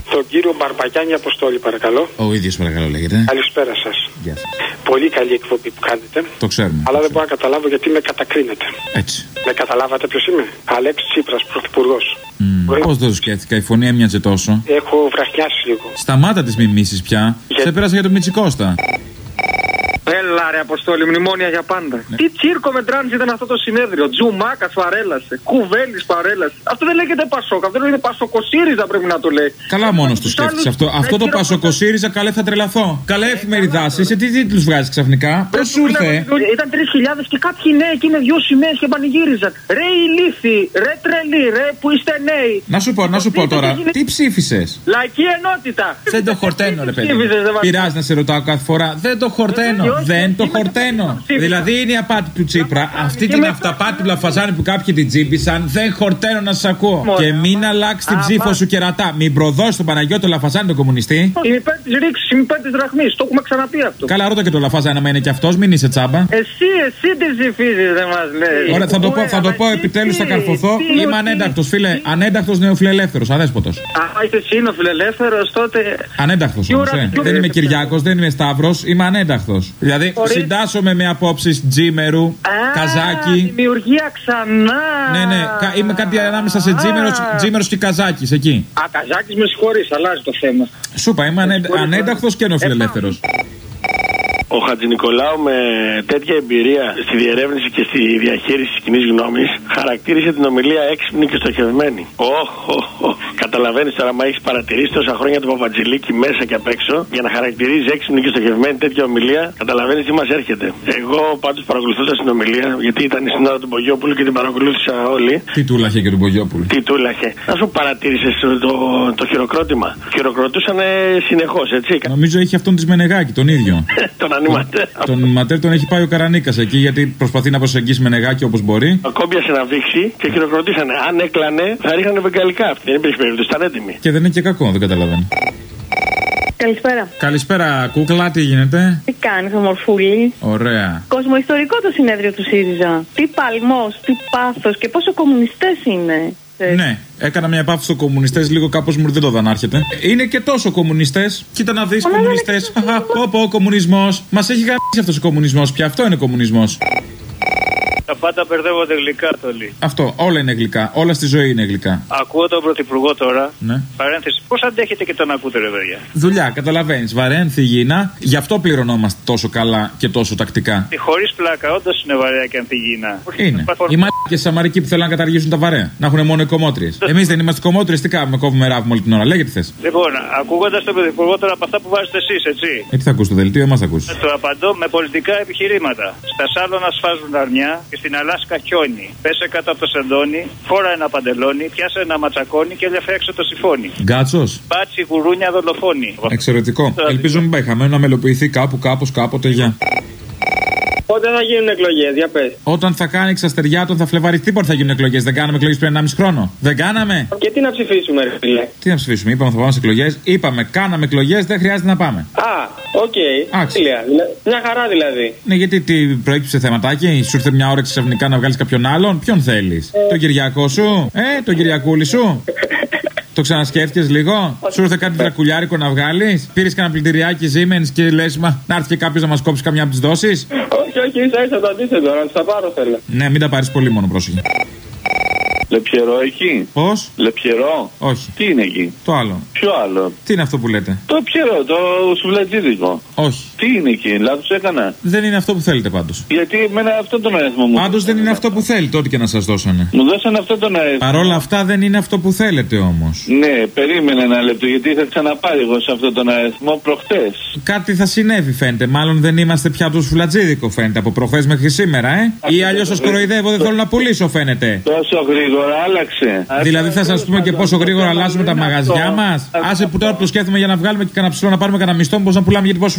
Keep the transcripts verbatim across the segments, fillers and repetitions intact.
τον κύριο Μπαρμπαγιάννη Αποστόλη, παρακαλώ. Ο ίδιος, παρακαλώ, λέγεται. Καλησπέρα σας. Γεια σας. Πολύ καλή εκπομπή που κάνετε. Το ξέρουμε. Αλλά το δεν μπορώ να καταλάβω γιατί με κατακρίνετε. Έτσι. Με καταλάβατε ποιος είμαι? Αλέξης Τσίπρας, πρωθυπουργός. Mm. Μπορεί... Πώς δεν το σκέφτηκα, η φωνή έμοιαζε τόσο. Έχω βραχνιάσει λίγο. Σταμάτα τις μιμήσεις πια. Για... Σε πέρασα για τον Μητσικώστα. Έλα ρε Αποστόλη, μνημόνια για πάντα. Ναι. Τι τσίρκο με τράνς ήταν αυτό το συνέδριο. Τζουμάκας παρέλασε. Κουβέλης παρέλασε. Αυτό δεν λέγεται Πασόκ. Αυτό λέγεται Πασοκοσύριζα, πρέπει να το λέει. Καλά μόνος του σκέφτεσαι αυτό. Αυτό το Πασοκοσύριζα, καλέ θα τρελαθώ. Καλέ εφημεριδάση, σε τι τίτλους βγάζεις ξαφνικά? Πώς σου ήρθε? Ήταν τρεις χιλιάδες και κάποιοι νέοι εκεί με δυο σημαίες και πανηγύριζαν. Ρε ηλίθιοι, ρε τρελοί, ρε που είστε νέοι. Να σου πω, να σου πω τώρα, τι ψήφισες? Λαϊκή ενότητα. Δεν το χορταίνω, ρε παιδί. Πειράζει να σε ρωτάω κάθε φορά. Δεν το χορταίνω. Δεν το χορταίνω. Δηλαδή είναι η απάτη του Τσίπρα. Αυτή την αυταπάτη του Λαφαζάνη που κάποιοι την τσίπησαν, δεν χορταίνω να σα ακούω. Και μην αλλάξει την ψήφο σου κερατά. Μην προδώσει τον Παναγιώτο Λαφαζάνη τον κομμουνιστή. Είμαι υπέρ τη ρήξη, είμαι υπέρ τη δραχμή. Το έχουμε ξαναπεί αυτό. Καλά, ρώτα και τον Λαφαζάνη άμα είναι και αυτό, μην είσαι τσάμπα. Εσύ, εσύ τι ψηφίζει, δεν μα λέει. Ωραία, θα το πω, θα το πω επιτέλου, θα καρφωθώ. Είμαι ανέντακτο, φίλε. Ανέντακτο νεοφιλελεύθερο, αδέσποτο. Α, είσαι εσύ νεοφιλελεύθερο, τότε. Ανέντακτο όμω. Δεν είμαι Κυριάκο, δεν είμαι Σταύρο, είμαι ανέντακτο. Δηλαδή συντάσσομαι με απόψεις Τζίμερου, Α, Καζάκη. Δημιουργία ξανά. Ναι, ναι, είμαι κάτι ανάμεσα σε Τζίμερος και Καζάκης εκεί. Α, Καζάκης με συγχωρείς, αλλάζει το θέμα. Σου είπα, είμαι ανένταχθος και νεοφιλελεύθερος. Ο Χατζηνικολάου με τέτοια εμπειρία στη διερεύνηση και στη διαχείριση της κοινής γνώμης χαρακτήρισε την ομιλία έξυπνη και στοχευμένη. Οχ, οχ, οχ. Καταλαβαίνεις τώρα, μα έχεις παρατηρήσει τόσα χρόνια τον Παπατζηλίκη μέσα και απ' έξω για να χαρακτηρίζει έξυπνη και στοχευμένη τέτοια ομιλία. Καταλαβαίνεις τι μας έρχεται. Εγώ πάντως παρακολουθώντας την ομιλία, γιατί ήταν στην ώρα του Μπογιόπουλου και την παρακολούθησα όλοι. Τι τούλαχε και του Μπογιόπουλου. Τι τούλαχε. Να σου παρατήρησες το, το, το χειροκρότημα. Χειροκροτούσαν συνεχώς, έτσι. Νομίζω έχει αυτόν τη Μενεγάκη, τον ίδιο. Τον Ανιματέρ. Τον Ματέρ τον έχει πάει ο Καρανίκας εκεί γιατί προσπαθεί να προσεγγίσει Μενεγάκη όπως μπορεί. Κόμπιασε να βήξει και χειροκροτήσανε. Αν έκλανε θα ρίχνανε βεγγαλικά. Αυτή δεν υπήρχε περίπτωση, ήταν έτοιμοι. Και δεν είναι και κακό, δεν καταλαβαίνω. Καλησπέρα. Καλησπέρα, κούκλα, τι γίνεται? Τι κάνεις, ομορφούλη? Ωραία. Κοσμοϊστορικό το συνέδριο του ΣΥΡΙΖΑ. Τι παλμός, τι πάθος και πόσο κομμουνιστές είναι. Ναι, έκανα μια επάφη στους κομμουνιστές, λίγο κάπως μου δεν το δανάρχεται. Είναι και τόσο κομμουνιστές. Κοίτα να δεις, κομμουνιστές. Πω, κομμουνισμός. Μας έχει γαμίσει αυτός ο κομμουνισμός πια. Αυτό είναι κομμουνισμός. Τα πάντα μπερδεύονται γλυκά, Τόλι. Αυτό, όλα είναι γλυκά. Όλα στη ζωή είναι γλυκά. Ακούω τον Πρωθυπουργό τώρα. Ναι. Παρένθεση. Πώς αντέχετε και τον ακούτε, ρε παιδιά? Δουλειά, καταλαβαίνεις. Βαρέν, θυγίνα. Γι' αυτό πληρωνόμαστε τόσο καλά και τόσο τακτικά. Χωρίς πλάκα, όντως είναι βαρέα και ανθυγίνα. Είναι. Οι μαλάκες Σαμαρικοί που θέλουν να καταργήσουν τα βαρέα. Να έχουν μόνο οι κομμότριες. Εμείς δεν είμαστε κομμότριες, τι κάνουμε, κόβουμε ράβουμε όλη την ώρα. Λέγε τι θες. Λοιπόν, ακούγοντας τον Πρωθυπουργό τώρα από αυτά που βάζετε εσείς, έτσι. Ε, τι θα ακούσει το δελτίο, εμάς θα ακούσει. Το απαντώ με πολιτικά επιχειρήματα. Στα Σάλωνα σφάζουν αρνιά και στην Αλάσκα χιόνι. Πέσε κάτω από το σεντόνι, φόρα ένα παντελόνι, πιάσε ένα ματσακόνι και έλεφε έξω το συμφώνι. Γκάτσος. Μπάτσι, γουρούνια, δολοφόνη. Εξαιρετικό. Ελπίζω μην πάει χαμένο, να μελοποιηθεί κάπου, κάπως, κάποτε. Γεια. Πότε θα γίνουν εκλογές, για πες. Όταν θα κάνει εξαστεριάτων θα φλεβαρεί. Τίποτα θα γίνουν εκλογές. Δεν κάναμε εκλογές πριν ενάμιση χρόνο. Δεν κάναμε. Και τι να ψηφίσουμε, ρε φίλε. Τι να ψηφίσουμε, είπαμε θα πάμε σε εκλογές. Είπαμε, κάναμε εκλογές, δεν χρειάζεται να πάμε. Α, οκ. Okay. Μια χαρά δηλαδή. Ναι, γιατί τι προέκυψε θεματάκι, σου ήρθε μια ώρα ξαφνικά να βγάλεις κάποιον άλλον. Ποιον θέλεις, τον Κυριακό σου, ε, τον Κυριακούλη σου. Το ξανασκέφτηκες λίγο, σου ήρθε κάτι δρακουλιάρικο να βγάλεις. Πήρες κανένα πλυντηριάκι Siemens και λες, μα να έρθει και κάποιος να μας κόψει καμιά από τις δόσεις. Όχι, όχι, ίσα ίσα το αντίθετο, να τα πάρω θέλω. Ναι, μην τα πάρεις πολύ μόνο, πρόσεχε. Λεπιερό εκεί. Πώς? Λεπιερό. Όχι. Τι είναι εκεί? Το άλλο. Ποιο άλλο? Τι είναι αυτό που λέτε? Το πιερό, το σουβλατζίδικο. Όχι. Τι είναι εκεί, λάθος έκανα? Δεν είναι αυτό που θέλετε πάντως. Γιατί εμένα αυτόν τον αριθμό μου. Πάντως δεν είναι αυτό που θέλετε, ό,τι και να σας δώσανε. Μου δώσανε αυτόν τον αριθμό. Παρ' όλα αυτά δεν είναι αυτό που θέλετε όμως. Ναι, περίμενε ένα λεπτό, γιατί είχα ξαναπάρει εγώ σε αυτόν τον αριθμό προχτές. Κάτι θα συνέβη φαίνεται. Μάλλον δεν είμαστε πια το σουβλατζίδικο φαίνεται από προχθές μέχρι σήμερα, ε. Ή αλλιώς σας κοροϊδεύω, δεν θέλω να πουλήσω φαίνεται. Τόσο γρήγορα άλλαξε. Δηλαδή θα σας πούμε και πόσο γρήγορα αλλάζουμε τα μαγαζιά μας. Άσε που τώρα το σκέφτομαι για να βγάλουμε και κανένα ψηλό να πάρουμε κανένα μισθό, πώς να πουλάμε γιατί πόσο σουβλάκια εδώ πέρα.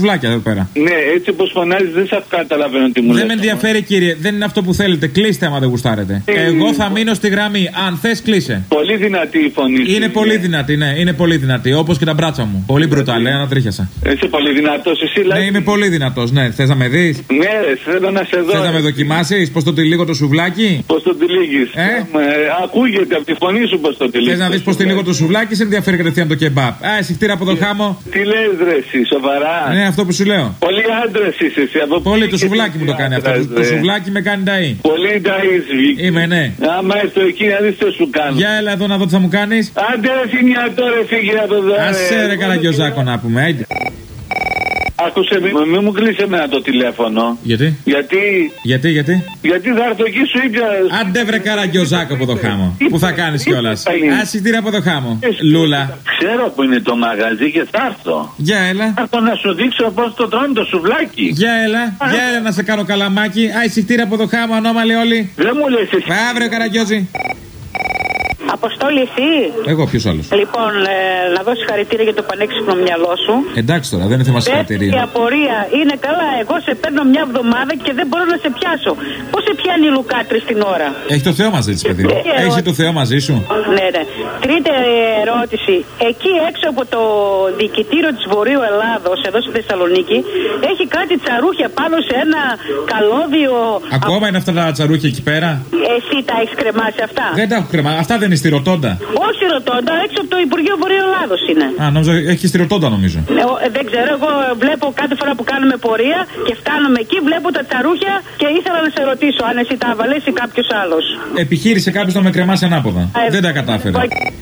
πέρα. Ναι, έτσι όπως φωνάζεις δεν σας καταλαβαίνω τι μου λέτε. Δεν με ενδιαφέρει, κύριε, δεν είναι αυτό που θέλετε. Κλείστε άμα δεν γουστάρετε. Ε, Εγώ θα μείνω στη γραμμή. Αν θες, κλείσε. Πολύ δυνατή η φωνή σου. Είναι πολύ δυνατή, ναι, είναι πολύ δυνατή. Όπως και τα μπράτσα μου. Πολύ μπρουτάλ, ε, ανατρίχιασα. Είσαι πολύ δυνατός, εσύ λάθος. Ναι, είμαι πολύ δυνατός, ναι. Θες να με δεις? Ναι, θέλω να σε δω. Θες να με δοκιμάσεις, πως το τυλίγω το σουβλάκι? Πώς το τυλίγεις? Ε? Ε, ακούγεται από τη φωνή σου πως το τυλίγεις. Θες να δεις πως τυλίγω το σουβλάκι, σε ενδιαφέρει κατευθείαν το κεμπάπ. Α, εσύ χτύρα από το χάμο. Τι λες ρε εσύ, σοβαρά? Ναι, αυτό που σου λέω. Πολύ άντρας είσαι εσύ. Από πολύ, το σουβλάκι μου το κάνει αυτό. Το, το σουβλάκι με κάνει ταΐ. Πολύ ταΐς, είμαι, ναι. Άμα έρθω εκεί να δεις τι σου κάνω. Για έλα εδώ να δω τι θα μου κάνεις. Άντε ρε φινιατό ρε, φύγε από εδώ. Άσε ρε Καραγκιόζάκο να πούμε, άιντε. Άκουσε, μην μη μου κλείσει εμένα το τηλέφωνο. Γιατί? Γιατί? Γιατί, γιατί? Γιατί θα έρθω εκεί σου είπα. Άντε βρε Καραγκιόζάκο από το χάμο. Πού θα κάνεις κιόλας? Άσυντήρα από το χάμο. Λούλα. Ξέρω που είναι το μαγαζί και θα έρθω. Για έλα. Θα έρθω να σου δείξω πώς το τρώνε το σουβλάκι. Για έλα. Για έλα να σε κάνω καλαμάκι. Άσυντήρα από το χάμο, ανώμαλοι όλοι. Δεν μου λες εσύ. Αύριο Καραγκιόζη. Αποστόλη, εσύ. Εγώ, ποιος άλλος? Λοιπόν, ε, να δώσει χαρητήρια για το πανέξυπνο μυαλό σου. Εντάξει τώρα, δεν είναι θέμα συγχαρητήρια. Η απορία είναι καλά. Εγώ σε παίρνω μια εβδομάδα και δεν μπορώ να σε πιάσω. Πώς σε πιάνει η Λουκάτρη την ώρα? Έχει το Θεό μαζί της, παιδί μου. Έχει το Θεό μαζί σου. Ναι, ναι. Τρίτη ερώτηση. Εκεί έξω από το διοικητήριο της Βορείου Ελλάδος, εδώ στη Θεσσαλονίκη, έχει κάτι τσαρούχια πάνω σε ένα καλώδιο. Ακόμα είναι αυτά τα τσαρούχια εκεί πέρα? Εσύ τα έχεις κρεμάσει αυτά? Δεν τα έχω κρεμάσει. Αυτά δεν είναι στη Ροτόντα? Όχι Ροτόντα, έξω από το Υπουργείο Βορείου Ελλάδος είναι. Α, νόμιζα έχει στη Ροτόντα, νομίζω. Ε, δεν ξέρω, εγώ βλέπω κάθε φορά που κάνουμε πορεία και φτάνουμε εκεί, βλέπω τα τσαρούχια και ήθελα να σε ρωτήσω αν εσύ τα έβαλες ή κάποιος άλλος. Επιχείρησε κάποιος να με κρεμάσει ανάποδα. Ε, δεν τα κατάφερε.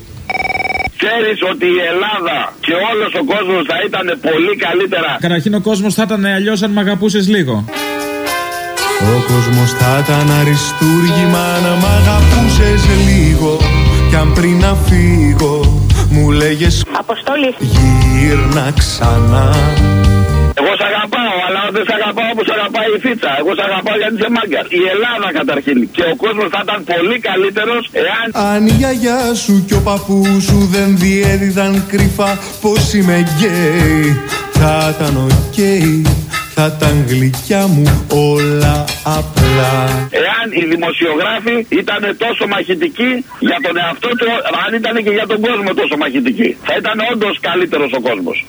Ξέρεις ότι η Ελλάδα και όλος ο κόσμος θα ήταν πολύ καλύτερα. Καταρχήν ο κόσμος θα ήταν αλλιώς αν μ' αγαπούσες λίγο. Ο κόσμος θα ήταν αριστούργημα να μ' αγαπούσες λίγο. Κι αν πριν να φύγω μου λέγες Αποστόλη, γύρνα ξανά. Εγώ σ' αγαπάω, αλλά δεν σ' αγαπάω όπως αγαπάει η Φίτσα. Εγώ σ' αγαπάω γιατί είσαι μάγκας. Η Ελλάδα καταρχήν και ο κόσμος θα ήταν πολύ καλύτερος εάν... Αν η γιαγιά σου και ο παππούς σου δεν διέδιδαν κρυφά πως είμαι γκέι, θα ήταν οκ. Θα ήταν γλυκιά μου όλα απλά. Εάν οι δημοσιογράφοι ήταν τόσο μαχητικοί για τον εαυτό του, αν ήταν και για τον κόσμο τόσο μαχητικοί, θα ήταν όντως καλύτερος ο κόσμος.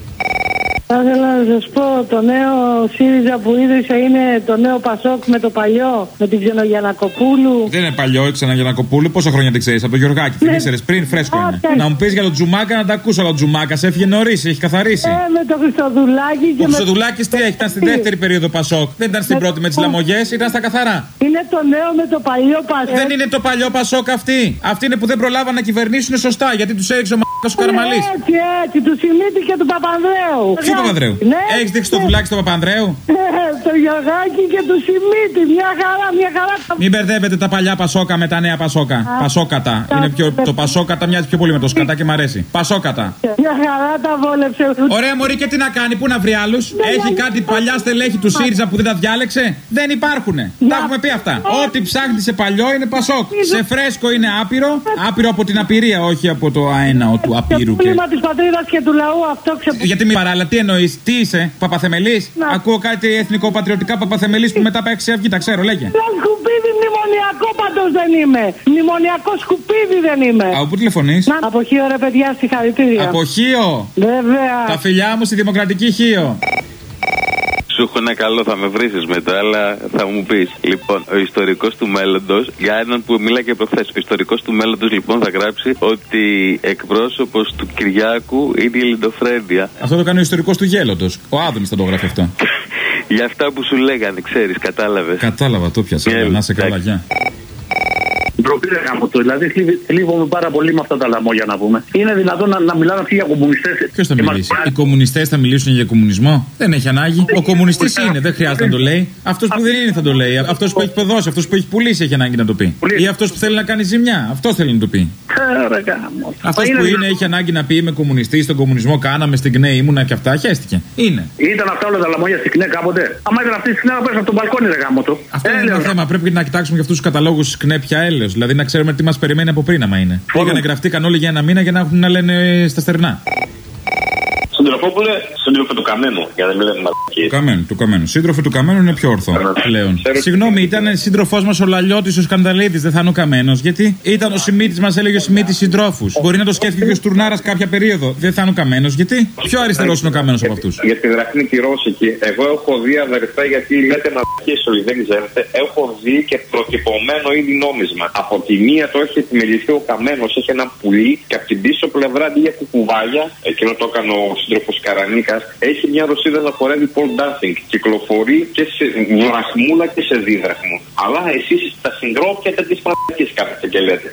Θα ήθελα να σας πω, το νέο ΣΥΡΙΖΑ που ίδρυσα είναι το νέο Πασόκ με το παλιό, με την Ξενογιαννακοπούλου. Δεν είναι παλιό η Ξενογιαννακοπούλου, πόσα χρόνια την ξέρεις? Από το Γιωργάκη, την ήξερες πριν, φρέσκο είναι. Να μου πεις για τον Τζουμάκα, να τα ακούσω. Αλλά ο Τζουμάκας έφυγε νωρίς, έχει καθαρίσει. Ε, με το Χριστοδουλάκι και. Ο Χριστοδουλάκης τι έχει, ήταν στην δεύτερη περίοδο Πασόκ. Δεν ήταν στην πρώτη με τις λαμογιές, ήταν στα καθαρά. Είναι το νέο με το παλιό Πασόκ. Δεν είναι το παλιό Πασόκ αυτή. Αυτή είναι που δεν προλάβαν να κυβερνήσουν σωστά γιατί τους έριξε ο μ***ος ο Καραμαλής. Έτσι, έτσι, του Σιμίτη και του Παπανδρέου. Ποιο Παπανδρέου? Ναι, έχεις δείξει το δουλάκι στο Παπανδρέου? Ε, το Γιωργάκη και του Σιμίτη. Μια χαρά, μια χαρά. Μην μπερδεύετε τα παλιά Πασόκα με τα νέα Πασόκα. Α, Πασόκατα. Α, είναι πιο, το Πασόκατα μοιάζει πιο πολύ με το σκατά και μ' αρέσει. Πασόκατα. Μια χαρά τα βόλεψε. Ωραία, μωρή, και τι να κάνει, πού να βρει άλλους? Έχει κάτι παλιά στελέχη του ΣΥΡΙΖΑ που δεν τα διάλεξε? Δεν υπάρχουνε. Τα έχουμε πει αυτά. Ό,τι ψάχνει σε παλιό είναι Πασόκ. Σε φρέσκο είναι άπειρο. Άπειρο από την απειρία, όχι από το αέναο του απείρου. Το πρόβλημα της πατρίδας και του λαού αυτό ξεπου... Γιατί μη παράλληλα, τι εννοείς, τι είσαι, Παπαθεμελής? Ακούω κάτι εθνικό-πατριωτικά Παπαθεμελής που μετά πάει αυγή, τα ξέρω, λέγε. Σκουπίδι μνημονιακό πάντως δεν είμαι. Μνημονιακό σκουπίδι δεν είμαι. Από πού τηλεφωνείς? Από Χίο ρε παιδιά, συγχαρητήρια. Από Χίο. Βέβαια. Τα φιλιά μου στη Δημοκρατική Χίο. Σου έχω ένα καλό, θα με βρήσεις μετά, αλλά θα μου πεις. Λοιπόν, ο ιστορικός του μέλλοντος, για έναν που μίλα και προχθές, ο ιστορικός του μέλλοντος λοιπόν θα γράψει ότι εκπρόσωπος του Κυριάκου είναι η Ελληνοφρένεια. Αυτό το κάνει ο ιστορικός του Γέλοντος. Ο Άδωνης θα το γράφει αυτό. Για αυτά που σου λέγανε, ξέρεις, κατάλαβες. Κατάλαβα, το πιάσα. Yeah, να σε καλά, γεια. Ντροπή ρε γάμο το, δηλαδή θλίβομαι πάρα πολύ με αυτά τα λαμόγια να πούμε. Είναι δυνατόν να, να μιλάνε αυτοί για κομμουνιστές? Ποιος θα μιλήσει? Μας... Οι κομμουνιστές θα μιλήσουν για κομμουνισμό? Δεν έχει ανάγκη. Ο κομμουνιστής είναι, δεν χρειάζεται να το λέει. Αυτός που δεν είναι θα το λέει. Αυτός που έχει προδώσει, αυτός που έχει πουλήσει έχει ανάγκη να το πει. Ή αυτός που θέλει να κάνει ζημιά, αυτός θέλει να το πει. Αυτός που είναι έχει ανάγκη να πει είμαι κομμουνιστής, στον κομμουνισμό κάναμε, στην ΚΝΕ ήμουνα και αυτά, χαίστηκε. Είναι. Ήταν αυτά όλα τα λαμόγια στην ΚΝΕ κάποτε? Άμα ήταν αυτή στην ΚΝΕ να πέσει από τον μπαλκόνι ρε γάμο το. Αυτό είναι ένα θέμα. Πρέπει να κοιτάξουμε και αυτούς τους καταλόγους ΚΝΕ πια έλεος. Δηλαδή να ξέρουμε τι μας περιμένει από πριν, άμα είναι. Πήγανε, γραφτήκαν όλοι για ένα μήνα για να έχουν να λένε στα στερνά. Συντροφόπουλε, σύντροφε του Καμένου. Για να μην λέμε μαλακίες. Του Καμένου, του Καμένου. Σύντροφε του Καμένου είναι πιο ορθό πλέον. Συγγνώμη, ήταν σύντροφός μας ο Λαλιώτης ο Σκανδαλίτης, δεν θα είναι ο Καμένος. Γιατί ήταν ο Σιμίτης, μας έλεγε ο Σιμίτης συντρόφους. Μπορεί να το σκέφτηκε και ο Στουρνάρας κάποια περίοδο. Δεν θα είναι ο Καμένος. Γιατί πιο αριστερός είναι ο Καμένος από αυτούς. Για τη δραχμή τη Ρώσικη, εγώ έχω δει αδερφέ γιατί λέτε μαλακίες όλοι, δεν ξέρετε. Έχω δει και προτυπωμένο ήδη νόμισμα. Από τη μία το έχει επιμεληθεί ο Καμένος, έχει ένα πουλί και από την πίσω πλευρά αντί για κουκουβάγια, εκείνο το έκανε ο σύντροφος Καρανίκας, έχει μια Ρωσίδα να χορεύει pole dancing. Κυκλοφορεί και σε δραχμούλα και σε δίδραχμο. Αλλά εσείς τα συγκρόπιατε τις μαλακίες κάθετε και λέτε.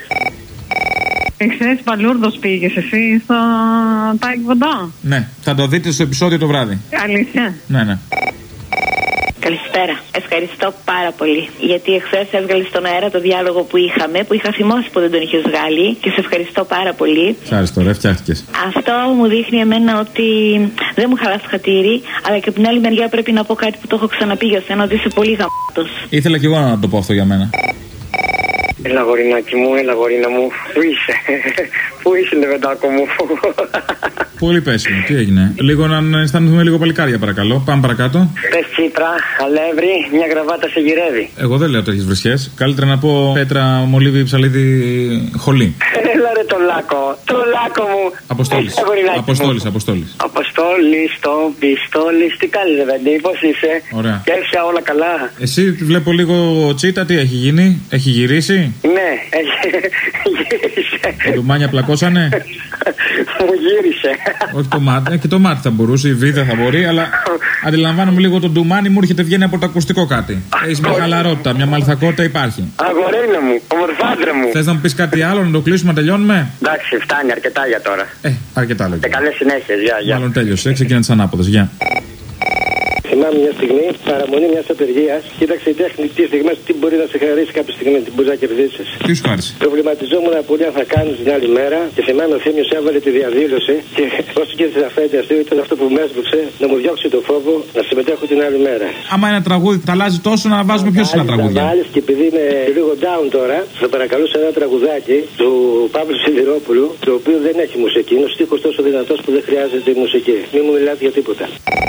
Εχθές Παλούρδος πήγες εσύ στο Τάικ Βοντά. Ναι, θα το δείτε στο επεισόδιο το βράδυ. Αλήθεια. Ναι, ναι. Καλησπέρα. Ευχαριστώ πάρα πολύ. Γιατί εχθές έβγαλε στον αέρα το διάλογο που είχαμε, που είχα θυμώσει που δεν τον είχε βγάλει και σε ευχαριστώ πάρα πολύ. Ευχαριστώ, ρε, φτιάχτηκες. Αυτό μου δείχνει εμένα ότι δεν μου χαλάς το χατήρι, αλλά και από την άλλη μεριά πρέπει να πω κάτι που το έχω ξαναπεί για σένα, ότι είσαι πολύ γαμάτος. Ήθελα κι εγώ να το πω αυτό για μένα. Έλα γορινάκι μου, έλα γορίνα μου. Πού είσαι, πού είσαι λεβεντάκο μου. Πολύ πέσιμο, τι έγινε. Λίγο να αισθανθούμε λίγο παλικάρια παρακαλώ. Πάμε παρακάτω. Πες Τσίπρα, αλεύρι, μια γραβάτα σε γυρεύει. Εγώ δεν λέω τέτοιες βρισιές. Καλύτερα να πω Πέτρα, Μολύβι, Ψαλίδι, Χολή. Έλα ρε το λάκκο, το λάκκο μου. Αποστόλης, Αποστόλης, Αποστόλης. Αποστόλης, το πιστόλης, τι κάνεις ρε παιδί, πώς είσαι. Ωραία. Κέρσια όλα καλά. Εσύ βλέπω λίγο τσίτα, τι έχει γίνει, έχει γυρίσει. Ναι, έχει γύρισε. Τα ντουμάνια πλακώσανε. Μου γύρισε. Όχι το μάτι, και το μάτι θα μπορούσε, η βίδα θα μπορεί, αλλά αντιλαμβάνομαι λίγο το ντουμάνι μου έρχεται βγαίνει από το ακουστικό κάτι. Έχεις μια χαλαρότητα, μια μαλθακότητα υπάρχει. Αγορίνα μου, ομορφάντρε μου. Θες να μου πεις κάτι άλλο, να το κλείσουμε, να τελειώνουμε. Εντάξει, φτάνει αρκετά για τώρα. Ε, αρκετά λόγια. Και καλές συνέχειες, γεια, γεια. Μάλλον τέλειωσε, ξεκινά τις ανάποδες, γεια. Θυμάμαι μια στιγμή παραμονή μια απεργία. Κοίταξε η τέχνη τι στιγμέ τι μπορεί να σε χαρίσει κάποια στιγμή, τι μπορεί να κερδίσει. Τι σου χάρισε. Προβληματιζόμουν πολύ αν θα κάνει την άλλη μέρα και θυμάμαι ο Θήμιος έβαλε τη διαδήλωση και όσο και τη αφέντη αυτή ήταν αυτό που με έσβουξε να μου διώξει το φόβο να συμμετέχω την άλλη μέρα. Άμα ένα τραγούδι τα αλλάζει τόσο να βάζουμε πιο συχνά τραγούδια. Βάλεις και επειδή είναι λίγο down τώρα, θα παρακαλούσα ένα τραγουδάκι του Παύλου Σιδηρόπουλου, το οποίο δεν έχει μουσική. Είναι ο στίχος τόσο δυνατός που δεν χρειάζεται μουσική. Μην μου μιλάτε για τίποτα.